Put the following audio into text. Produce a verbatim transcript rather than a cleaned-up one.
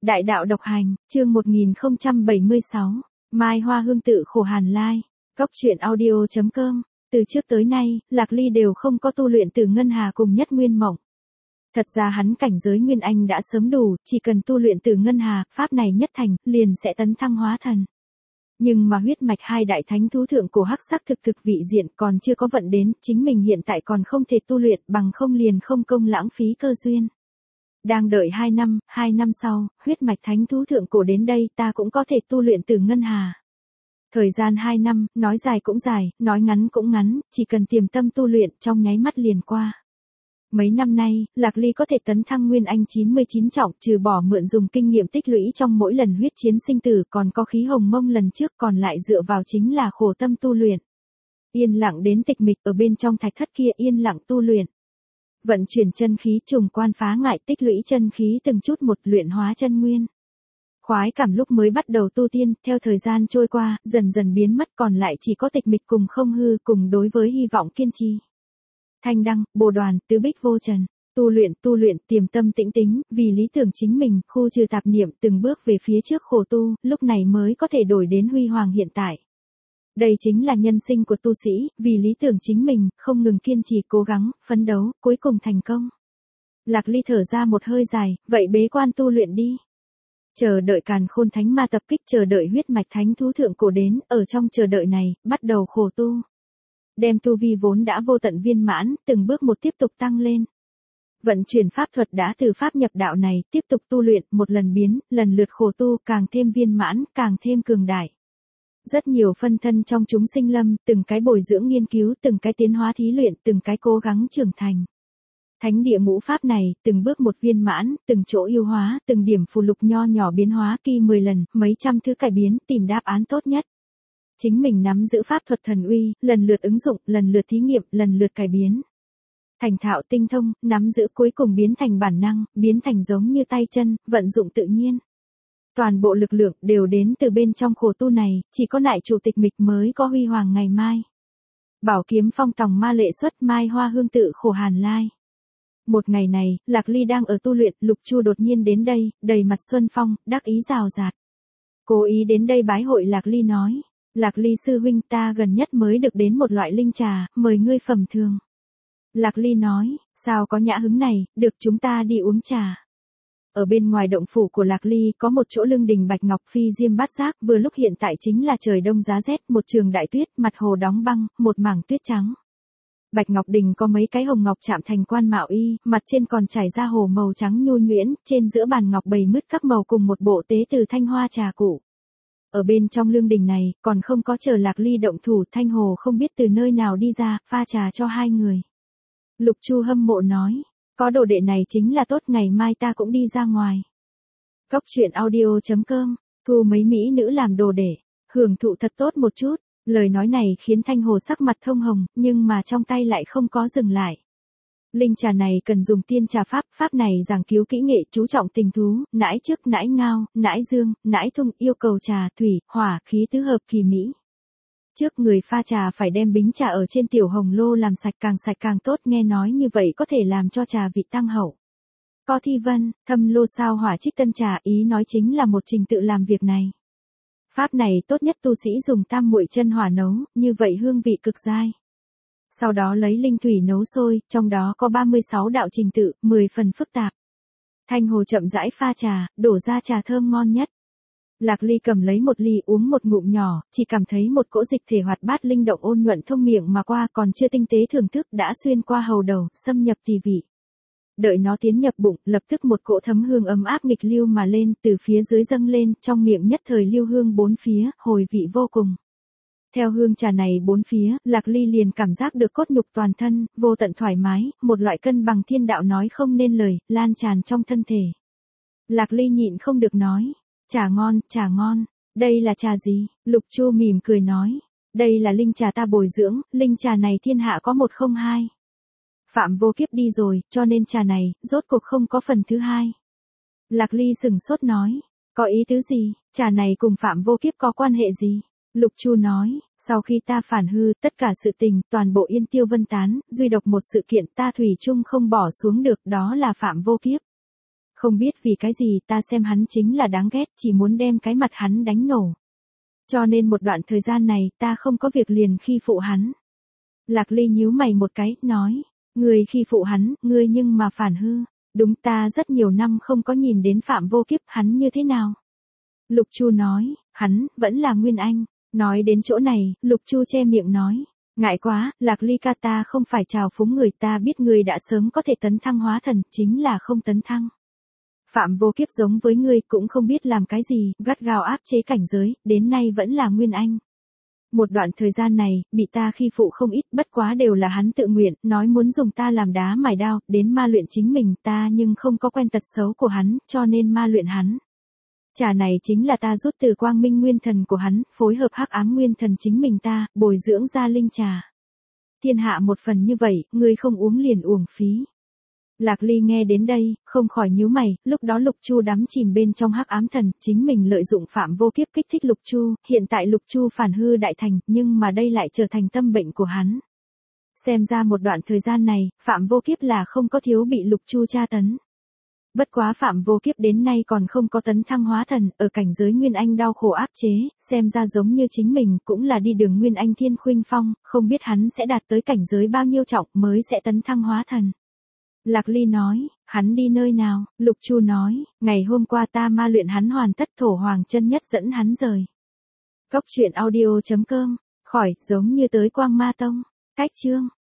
Đại đạo độc hành, chương một nghìn không trăm bảy mươi sáu, Mai Hoa Hương tự khổ hàn lai, Cốc truyện audio chấm com. Từ trước tới nay, Lạc Ly đều không có tu luyện từ Ngân Hà cùng Nhất Nguyên Mộng. Thật ra hắn cảnh giới Nguyên Anh đã sớm đủ, chỉ cần tu luyện từ Ngân Hà, pháp này nhất thành, liền sẽ tấn thăng hóa thần. Nhưng mà huyết mạch hai đại thánh thú thượng cổ hắc sắc thực thực vị diện còn chưa có vận đến, chính mình hiện tại còn không thể tu luyện, bằng không liền không công lãng phí cơ duyên. Đang đợi hai năm, hai năm sau, huyết mạch thánh thú thượng cổ đến đây, ta cũng có thể tu luyện từ Ngân Hà. Thời gian hai năm, nói dài cũng dài, nói ngắn cũng ngắn, chỉ cần tiềm tâm tu luyện trong nháy mắt liền qua. Mấy năm nay, Lạc Ly có thể tấn thăng Nguyên Anh chín mươi chín trọng, trừ bỏ mượn dùng kinh nghiệm tích lũy trong mỗi lần huyết chiến sinh tử, còn có khí hồng mông lần trước, còn lại dựa vào chính là khổ tâm tu luyện. Yên lặng đến tịch mịch, ở bên trong thạch thất kia yên lặng tu luyện. Vận chuyển chân khí, trùng quan phá ngại, tích lũy chân khí từng chút một, luyện hóa chân nguyên. Khoái cảm lúc mới bắt đầu tu tiên, theo thời gian trôi qua, dần dần biến mất, còn lại chỉ có tịch mịch cùng không hư, cùng đối với hy vọng kiên trì. Thanh đăng, bồ đoàn, tứ bích vô trần, tu luyện, tu luyện, tiềm tâm tĩnh tính, vì lý tưởng chính mình, khu trừ tạp niệm, từng bước về phía trước khổ tu, lúc này mới có thể đổi đến huy hoàng hiện tại. Đây chính là nhân sinh của tu sĩ, vì lý tưởng chính mình, không ngừng kiên trì cố gắng, phấn đấu, cuối cùng thành công. Lạc Ly thở ra một hơi dài, vậy bế quan tu luyện đi. Chờ đợi càn khôn thánh ma tập kích, chờ đợi huyết mạch thánh thú thượng cổ đến, ở trong chờ đợi này, bắt đầu khổ tu. Đem tu vi vốn đã vô tận viên mãn, từng bước một tiếp tục tăng lên. Vận chuyển pháp thuật đã từ pháp nhập đạo này, tiếp tục tu luyện, một lần biến, lần lượt khổ tu, càng thêm viên mãn, càng thêm cường đại. Rất nhiều phân thân trong chúng sinh lâm, từng cái bồi dưỡng nghiên cứu, từng cái tiến hóa thí luyện, từng cái cố gắng trưởng thành. Thánh địa ngũ pháp này, từng bước một viên mãn, từng chỗ yêu hóa, từng điểm phù lục nho nhỏ biến hóa kỳ mười lần, mấy trăm thứ cải biến, tìm đáp án tốt nhất. Chính mình nắm giữ pháp thuật thần uy, lần lượt ứng dụng, lần lượt thí nghiệm, lần lượt cải biến. Thành thạo tinh thông, nắm giữ cuối cùng biến thành bản năng, biến thành giống như tay chân, vận dụng tự nhiên. Toàn bộ lực lượng đều đến từ bên trong khổ tu này, chỉ có nại chủ tịch mịch mới có huy hoàng ngày mai. Bảo kiếm phong tòng ma lệ xuất, Mai Hoa Hương tự khổ hàn lai. Một ngày này, Lạc Ly đang ở tu luyện, Lục Chu đột nhiên đến đây, đầy mặt xuân phong, đắc ý rào rạt. Cố ý đến đây bái hội, Lạc Ly nói. Lạc Ly sư huynh, ta gần nhất mới được đến một loại linh trà, mời ngươi phẩm thường. Lạc Ly nói, sao có nhã hứng này, được chúng ta đi uống trà. Ở bên ngoài động phủ của Lạc Ly có một chỗ lương đình bạch ngọc phi diêm bát giác, vừa lúc hiện tại chính là trời đông giá rét, một trường đại tuyết, mặt hồ đóng băng, một mảng tuyết trắng. Bạch ngọc đình có mấy cái hồng ngọc chạm thành quan mạo y, mặt trên còn trải ra hồ màu trắng nhu nhuyễn, trên giữa bàn ngọc bày mứt các màu cùng một bộ tế từ thanh hoa trà cụ. Ở bên trong lương đình này, còn không có chờ Lạc Ly động thủ, Thanh Hồ không biết từ nơi nào đi ra, pha trà cho hai người. Lục Chu hâm mộ nói, có đồ đệ này chính là tốt, ngày mai ta cũng đi ra ngoài. Cốc truyện audio chấm com, thu mấy mỹ nữ làm đồ đệ, hưởng thụ thật tốt một chút. Lời nói này khiến Thanh Hồ sắc mặt thông hồng, nhưng mà trong tay lại không có dừng lại. Linh trà này cần dùng tiên trà pháp, pháp này giảng cứu kỹ nghệ, chú trọng tình thú, nãi trước, nãi ngao, nãi dương, nãi thung, yêu cầu trà, thủy, hỏa, khí tứ hợp kỳ mỹ. Trước người pha trà phải đem bính trà ở trên tiểu hồng lô làm sạch, càng sạch càng tốt, nghe nói như vậy có thể làm cho trà vị tăng hậu. Có thi vân, thâm lô sao hỏa trích tân trà, ý nói chính là một trình tự làm việc này. Pháp này tốt nhất tu sĩ dùng tam muội chân hỏa nấu, như vậy hương vị cực dai. Sau đó lấy linh thủy nấu sôi, trong đó có ba mươi sáu đạo trình tự, mười phần phức tạp. Thanh Hồ chậm rãi pha trà, đổ ra trà thơm ngon nhất. Lạc Ly cầm lấy một ly uống một ngụm nhỏ, chỉ cảm thấy một cỗ dịch thể hoạt bát linh động ôn nhuận thông miệng mà qua, còn chưa tinh tế thưởng thức đã xuyên qua hầu đầu, xâm nhập tỳ vị. Đợi nó tiến nhập bụng, lập tức một cỗ thấm hương ấm áp nghịch lưu mà lên, từ phía dưới dâng lên, trong miệng nhất thời lưu hương bốn phía, hồi vị vô cùng. Theo hương trà này bốn phía, Lạc Ly liền cảm giác được cốt nhục toàn thân, vô tận thoải mái, một loại cân bằng thiên đạo nói không nên lời, lan tràn trong thân thể. Lạc Ly nhịn không được nói, trà ngon, trà ngon, đây là trà gì? Lục Chu mỉm cười nói, đây là linh trà ta bồi dưỡng, linh trà này thiên hạ có một không hai. Phạm Vô Kiếp đi rồi, cho nên trà này, rốt cuộc không có phần thứ hai. Lạc Ly sừng sốt nói, có ý tứ gì, trà này cùng Phạm Vô Kiếp có quan hệ gì? Lục Chu nói, sau khi ta phản hư, tất cả sự tình, toàn bộ yên tiêu vân tán, duy độc một sự kiện ta thủy chung không bỏ xuống được, đó là Phạm Vô Kiếp. Không biết vì cái gì ta xem hắn chính là đáng ghét, chỉ muốn đem cái mặt hắn đánh nổ. Cho nên một đoạn thời gian này ta không có việc liền khi phụ hắn. Lạc Ly nhíu mày một cái, nói, ngươi khi phụ hắn, ngươi nhưng mà phản hư. Đúng, ta rất nhiều năm không có nhìn đến Phạm Vô Kiếp, hắn như thế nào? Lục Chu nói, hắn, vẫn là Nguyên Anh. Nói đến chỗ này, Lục Chu che miệng nói, ngại quá, Lạc Ly ca, ta không phải trào phúng người, ta biết người đã sớm có thể tấn thăng hóa thần, chính là không tấn thăng. Phạm Vô Kiếp giống với ngươi cũng không biết làm cái gì, gắt gao áp chế cảnh giới, đến nay vẫn là Nguyên Anh. Một đoạn thời gian này, bị ta khi phụ không ít, bất quá đều là hắn tự nguyện, nói muốn dùng ta làm đá mài đao, đến ma luyện chính mình, ta nhưng không có quen tật xấu của hắn, cho nên ma luyện hắn. Trà này chính là ta rút từ quang minh nguyên thần của hắn, phối hợp hắc ám nguyên thần chính mình ta, bồi dưỡng ra linh trà. Thiên hạ một phần như vậy, ngươi không uống liền uổng phí. Lạc Ly nghe đến đây, không khỏi nhíu mày, lúc đó Lục Chu đắm chìm bên trong hắc ám thần, chính mình lợi dụng Phạm Vô Kiếp kích thích Lục Chu, hiện tại Lục Chu phản hư đại thành, nhưng mà đây lại trở thành tâm bệnh của hắn. Xem ra một đoạn thời gian này, Phạm Vô Kiếp là không có thiếu bị Lục Chu tra tấn. Bất quá Phạm Vô Kiếp đến nay còn không có tấn thăng hóa thần, ở cảnh giới Nguyên Anh đau khổ áp chế, xem ra giống như chính mình cũng là đi đường Nguyên Anh Thiên Khuynh Phong, không biết hắn sẽ đạt tới cảnh giới bao nhiêu trọng mới sẽ tấn thăng hóa thần. Lạc Ly nói, hắn đi nơi nào? Lục Chu nói, ngày hôm qua ta ma luyện hắn hoàn tất, Thổ Hoàng chân nhất dẫn hắn rời. Cốc truyện audio chấm com, khỏi, giống như tới Quang Ma Tông. Cách chương